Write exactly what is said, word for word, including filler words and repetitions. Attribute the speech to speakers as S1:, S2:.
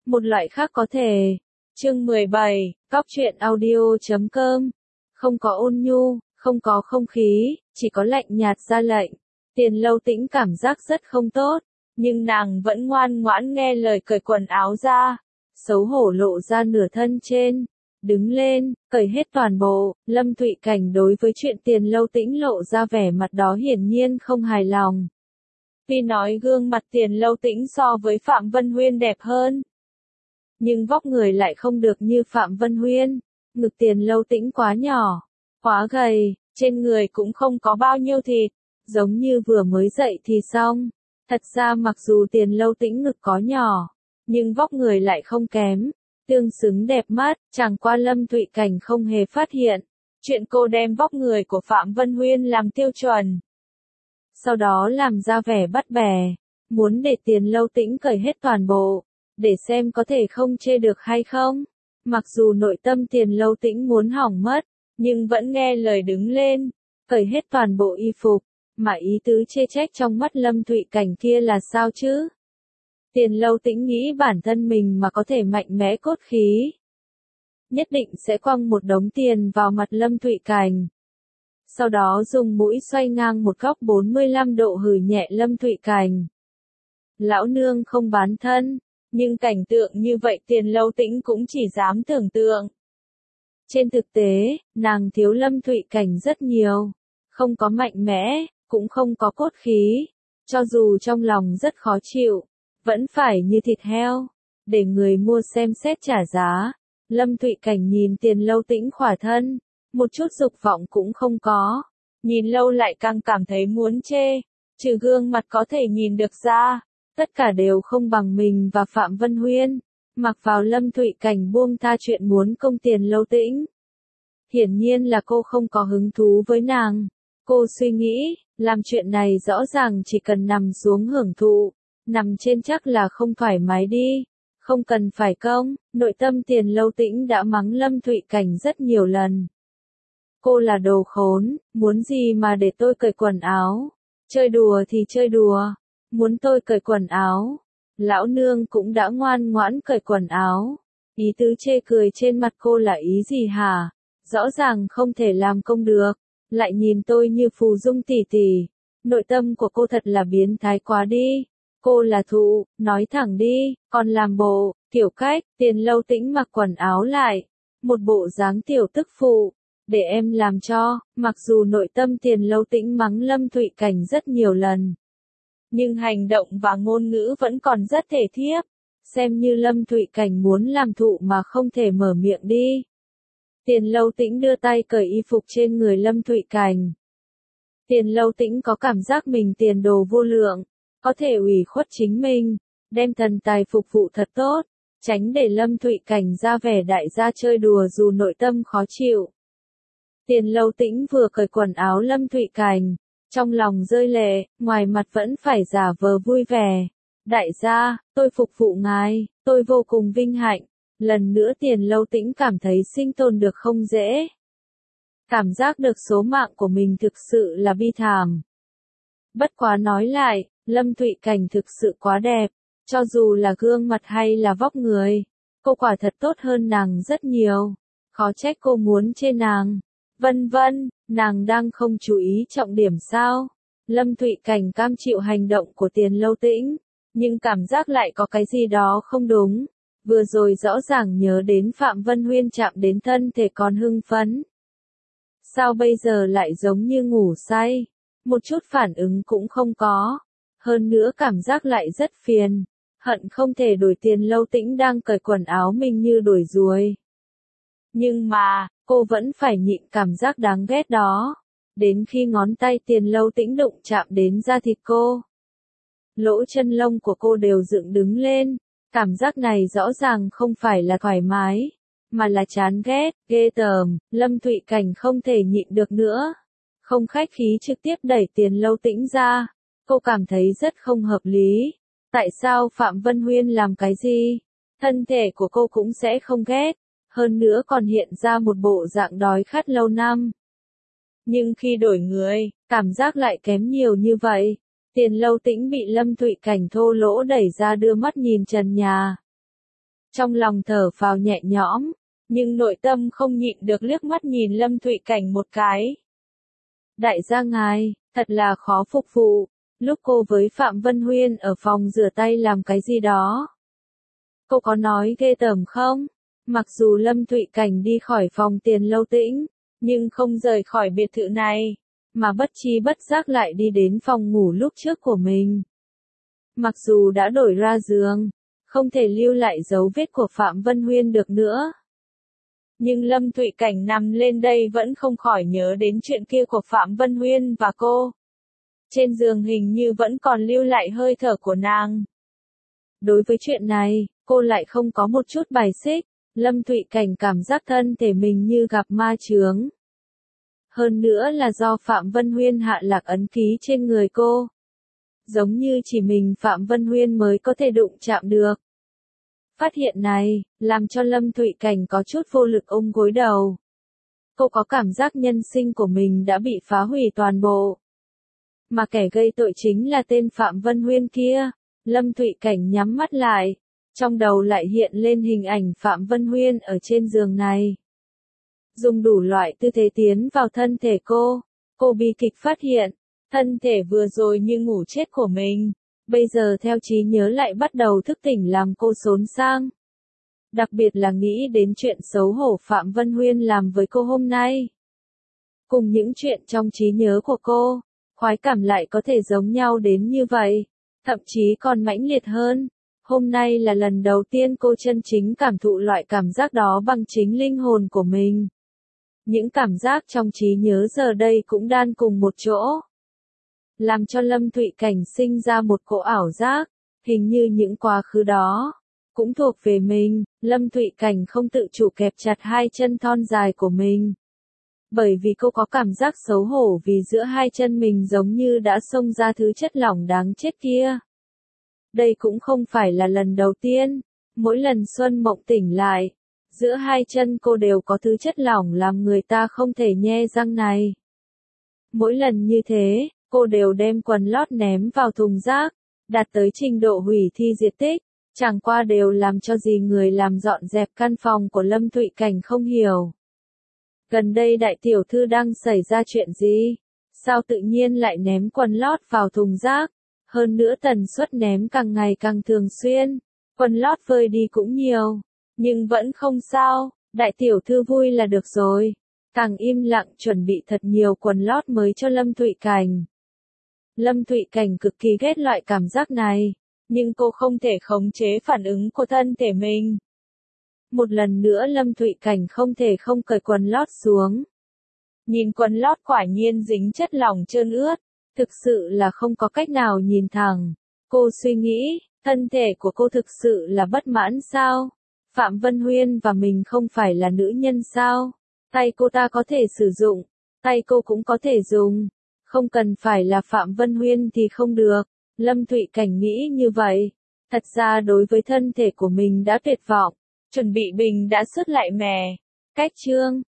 S1: một loại khác có thể. Chương mười bảy, Cóc truyện audio chấm com. Không có ôn nhu, không có không khí, chỉ có lạnh nhạt ra lệnh. Tiền Lâu Tĩnh cảm giác rất không tốt, nhưng nàng vẫn ngoan ngoãn nghe lời cởi quần áo ra, xấu hổ lộ ra nửa thân trên, đứng lên, cởi hết toàn bộ. Lâm Thụy Cảnh đối với chuyện Tiền Lâu Tĩnh lộ ra vẻ mặt đó hiển nhiên không hài lòng. Tuy nói gương mặt Tiền Lâu Tĩnh so với Phạm Vân Huyên đẹp hơn, nhưng vóc người lại không được như Phạm Vân Huyên. Ngực Tiền Lâu Tĩnh quá nhỏ, quá gầy, trên người cũng không có bao nhiêu thịt, giống như vừa mới dậy thì xong. Thật ra mặc dù Tiền Lâu Tĩnh ngực có nhỏ, nhưng vóc người lại không kém, tương xứng đẹp mắt, chẳng qua Lâm Thụy Cảnh không hề phát hiện chuyện cô đem vóc người của Phạm Vân Huyên làm tiêu chuẩn. Sau đó làm ra vẻ bắt bẻ, muốn để Tiền Lâu Tĩnh cởi hết toàn bộ, để xem có thể không chê được hay không. Mặc dù nội tâm Tiền Lâu Tĩnh muốn hỏng mất, nhưng vẫn nghe lời đứng lên, cởi hết toàn bộ y phục, mà ý tứ chê trách trong mắt Lâm Thụy Cảnh kia là sao chứ? Tiền Lâu Tĩnh nghĩ bản thân mình mà có thể mạnh mẽ cốt khí, nhất định sẽ quăng một đống tiền vào mặt Lâm Thụy Cảnh. Sau đó dùng mũi xoay ngang một góc bốn mươi lăm độ hừ nhẹ Lâm Thụy Cảnh. Lão nương không bán thân, nhưng cảnh tượng như vậy Tiền Lâu Tĩnh cũng chỉ dám tưởng tượng. Trên thực tế, nàng thiếu Lâm Thụy Cảnh rất nhiều, không có mạnh mẽ, cũng không có cốt khí, cho dù trong lòng rất khó chịu, vẫn phải như thịt heo, để người mua xem xét trả giá. Lâm Thụy Cảnh nhìn Tiền Lâu Tĩnh khỏa thân, một chút dục vọng cũng không có, nhìn lâu lại càng cảm thấy muốn chê, trừ gương mặt có thể nhìn được ra, tất cả đều không bằng mình và Phạm Vân Huyên. Mặc vào Lâm Thụy Cảnh buông tha chuyện muốn công Tiền Lâu Tĩnh. Hiển nhiên là cô không có hứng thú với nàng. Cô suy nghĩ, làm chuyện này rõ ràng chỉ cần nằm xuống hưởng thụ, nằm trên chắc là không thoải mái đi, không cần phải công. Nội tâm Tiền Lâu Tĩnh đã mắng Lâm Thụy Cảnh rất nhiều lần. Cô là đồ khốn, muốn gì mà để tôi cởi quần áo, chơi đùa thì chơi đùa, muốn tôi cởi quần áo. Lão nương cũng đã ngoan ngoãn cởi quần áo. Ý tứ chê cười trên mặt cô là ý gì hả? Rõ ràng không thể làm công được, lại nhìn tôi như phù dung tỷ tỷ. Nội tâm của cô thật là biến thái quá đi. Cô là thụ, nói thẳng đi, còn làm bộ, kiểu cách. Tiền Lâu Tĩnh mặc quần áo lại, một bộ dáng tiểu tức phụ, để em làm cho. Mặc dù nội tâm Tiền Lâu Tĩnh mắng Lâm Thụy Cảnh rất nhiều lần, nhưng hành động và ngôn ngữ vẫn còn rất thể thiếp, xem như Lâm Thụy Cảnh muốn làm thụ mà không thể mở miệng đi. Tiền Lâu Tĩnh đưa tay cởi y phục trên người Lâm Thụy Cảnh. Tiền Lâu Tĩnh có cảm giác mình tiền đồ vô lượng, có thể ủy khuất chính mình, đem thần tài phục vụ thật tốt, tránh để Lâm Thụy Cảnh ra vẻ đại gia chơi đùa dù nội tâm khó chịu. Tiền Lâu Tĩnh vừa cởi quần áo Lâm Thụy Cảnh, trong lòng rơi lệ, ngoài mặt vẫn phải giả vờ vui vẻ. Đại gia, tôi phục vụ ngài, tôi vô cùng vinh hạnh. Lần nữa Tiền Lâu Tĩnh cảm thấy sinh tồn được không dễ. Cảm giác được số mạng của mình thực sự là bi thảm. Bất quá nói lại, Lâm Thụy Cảnh thực sự quá đẹp, cho dù là gương mặt hay là vóc người, cô quả thật tốt hơn nàng rất nhiều. Khó trách cô muốn chê nàng. Vân vân, nàng đang không chú ý trọng điểm sao? Lâm Thụy Cảnh cam chịu hành động của Tiền Lâu Tĩnh, nhưng cảm giác lại có cái gì đó không đúng. Vừa rồi rõ ràng nhớ đến Phạm Vân Huyên chạm đến thân thể còn hưng phấn. Sao bây giờ lại giống như ngủ say? Một chút phản ứng cũng không có. Hơn nữa cảm giác lại rất phiền. Hận không thể đuổi Tiền Lâu Tĩnh đang cởi quần áo mình như đuổi ruồi. Nhưng mà, cô vẫn phải nhịn cảm giác đáng ghét đó. Đến khi ngón tay Tiền Lâu Tĩnh đụng chạm đến da thịt cô, lỗ chân lông của cô đều dựng đứng lên. Cảm giác này rõ ràng không phải là thoải mái, mà là chán ghét, ghê tởm. Lâm Thụy Cảnh không thể nhịn được nữa, không khách khí trực tiếp đẩy Tiền Lâu Tĩnh ra. Cô cảm thấy rất không hợp lý. Tại sao Phạm Vân Huyên làm cái gì, thân thể của cô cũng sẽ không ghét, hơn nữa còn hiện ra một bộ dạng đói khát lâu năm. Nhưng khi đổi người, cảm giác lại kém nhiều như vậy. Tiền Lâu Tĩnh bị Lâm Thụy Cảnh thô lỗ đẩy ra đưa mắt nhìn trần nhà. trong lòng thở phào nhẹ nhõm, nhưng nội tâm không nhịn được liếc mắt nhìn Lâm Thụy Cảnh một cái. Đại gia ngài, thật là khó phục vụ, lúc cô với Phạm Vân Huyên ở phòng rửa tay làm cái gì đó. Cô có nói ghê tởm không? Mặc dù Lâm Thụy Cảnh đi khỏi phòng Tiền Lâu Tĩnh, nhưng không rời khỏi biệt thự này, mà bất chi bất giác lại đi đến phòng ngủ lúc trước của mình. Mặc dù đã đổi ra giường, không thể lưu lại dấu vết của Phạm Vân Huyên được nữa. Nhưng Lâm Thụy Cảnh nằm lên đây vẫn không khỏi nhớ đến chuyện kia của Phạm Vân Huyên và cô. Trên giường hình như vẫn còn lưu lại hơi thở của nàng. Đối với chuyện này, cô lại không có một chút bài xích. Lâm Thụy Cảnh cảm giác thân thể mình như gặp ma chướng. Hơn nữa là do Phạm Vân Huyên hạ lạc ấn ký trên người cô. Giống như chỉ mình Phạm Vân Huyên mới có thể đụng chạm được. Phát hiện này, làm cho Lâm Thụy Cảnh có chút vô lực ôm gối đầu. Cô có cảm giác nhân sinh của mình đã bị phá hủy toàn bộ. Mà kẻ gây tội chính là tên Phạm Vân Huyên kia. Lâm Thụy Cảnh nhắm mắt lại. Trong đầu lại hiện lên hình ảnh Phạm Vân Huyên ở trên giường này. Dùng đủ loại tư thế tiến vào thân thể cô. Cô bi kịch phát hiện, thân thể vừa rồi như ngủ chết của mình. Bây giờ theo trí nhớ lại bắt đầu thức tỉnh làm cô xốn sang. Đặc biệt là nghĩ đến chuyện xấu hổ Phạm Vân Huyên làm với cô hôm nay. Cùng những chuyện trong trí nhớ của cô, khoái cảm lại có thể giống nhau đến như vậy. Thậm chí còn mãnh liệt hơn. Hôm nay là lần đầu tiên cô chân chính cảm thụ loại cảm giác đó bằng chính linh hồn của mình. Những cảm giác trong trí nhớ giờ đây cũng đan cùng một chỗ. Làm cho Lâm Thụy Cảnh sinh ra một cỗ ảo giác, hình như những quá khứ đó, cũng thuộc về mình. Lâm Thụy Cảnh không tự chủ kẹp chặt hai chân thon dài của mình. Bởi vì cô có cảm giác xấu hổ vì giữa hai chân mình giống như đã xông ra thứ chất lỏng đáng chết kia. Đây cũng không phải là lần đầu tiên, mỗi lần Xuân Mộng tỉnh lại, giữa hai chân cô đều có thứ chất lỏng làm người ta không thể nhe răng này. Mỗi lần như thế, cô đều đem quần lót ném vào thùng rác, đạt tới trình độ hủy thi diệt tích, chẳng qua đều làm cho gì người làm dọn dẹp căn phòng của Lâm Thụy Cảnh không hiểu. Gần đây đại tiểu thư đang xảy ra chuyện gì? Sao tự nhiên lại ném quần lót vào thùng rác? Hơn nữa tần suất ném càng ngày càng thường xuyên, quần lót vơi đi cũng nhiều, nhưng vẫn không sao, đại tiểu thư vui là được rồi. Càng im lặng chuẩn bị thật nhiều quần lót mới cho Lâm Thụy Cảnh. Lâm Thụy Cảnh cực kỳ ghét loại cảm giác này, nhưng cô không thể khống chế phản ứng của thân thể mình. Một lần nữa Lâm Thụy Cảnh không thể không cởi quần lót xuống. Nhìn quần lót quả nhiên dính chất lỏng trơn ướt. Thực sự là không có cách nào nhìn thẳng. Cô suy nghĩ, thân thể của cô thực sự là bất mãn sao? Phạm Vân Huyên và mình không phải là nữ nhân sao? Tay cô ta có thể sử dụng, tay cô cũng có thể dùng. Không cần phải là Phạm Vân Huyên thì không được. Lâm Thụy Cảnh nghĩ như vậy. Thật ra đối với thân thể của mình đã tuyệt vọng. Chuẩn bị bình đã sứt lại mè. Cách chương